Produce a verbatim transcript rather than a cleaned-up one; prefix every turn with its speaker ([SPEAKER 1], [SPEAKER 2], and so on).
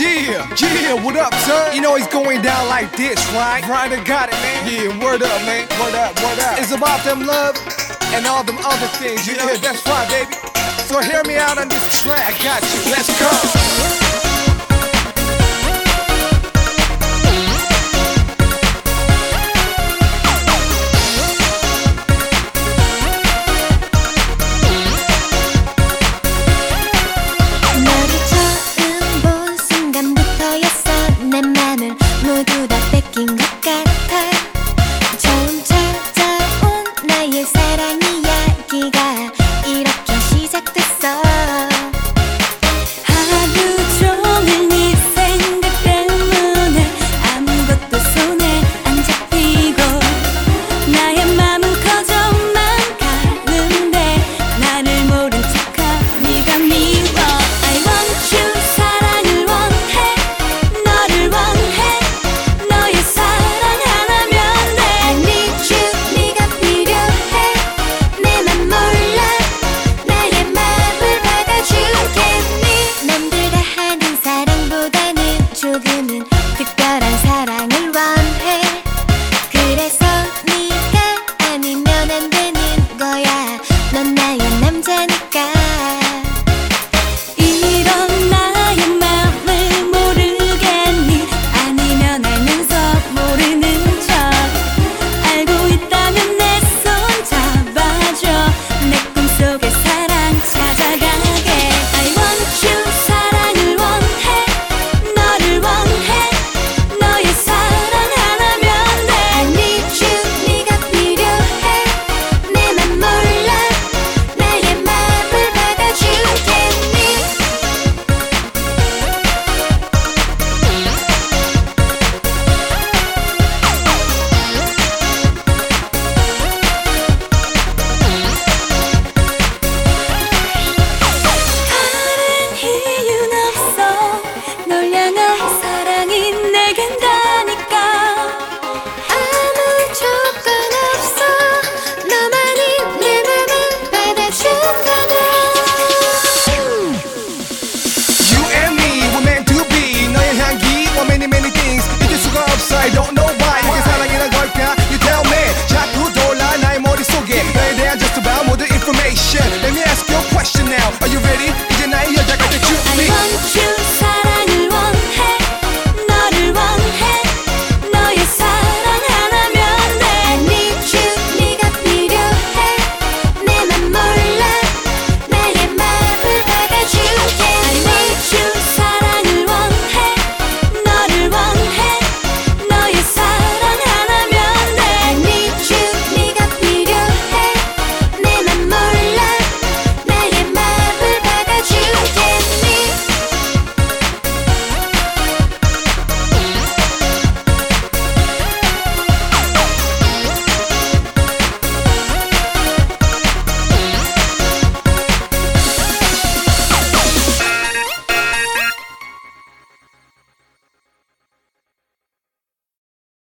[SPEAKER 1] Yeah, yeah, what up, son? You know it's going down like this, right? Ryder got it, man. Yeah, word up, man. Word up, word up. It's about them love and all them other things, you know? Yeah, that's right, baby. So hear me out on this track, got you. Let's go.
[SPEAKER 2] 모두 다 뺏긴 것 같아. 처음 찾아온 나의 사랑 이야기가 이렇게 시작됐어. 하루 종일 네 생각 때문에 아무것도 손에 안 잡히고 나의 맘은 커져만 가는데 나를 모른 척하 네가 미워. I want you 사랑을 원해 너를 원해 조금은 특별한 사랑을 원해. 그래서 네가 아니면 안 되는 거야. 넌 나의 남자니까. 이런 나의 마음을 모르겠니? 아니면 알면서 모르는 척. 알고 있다면 내 손 잡아줘. 내 꿈속의 사랑 찾아가게. I want you 사랑을 원해 너를 원해 너의 사랑 하나면 돼. I need you 네가 필요해. 내 맘 몰라 나의 맘을 받아주겠니? 다른 이유는 없어. 널 향한 사랑이 내겐 다니까. 아무 조건 없어. 너만이 내 맘을 받아준다면.
[SPEAKER 1] You and me were meant to be. 너의 향기 or many many things. 잊을 수가 없어. I don't know why. 이게 사랑이란 걸까? You tell me. 자꾸 돌아 나의 머릿속에 너에 대한 just about 모든 information. Let me ask you a question now. Are you ready?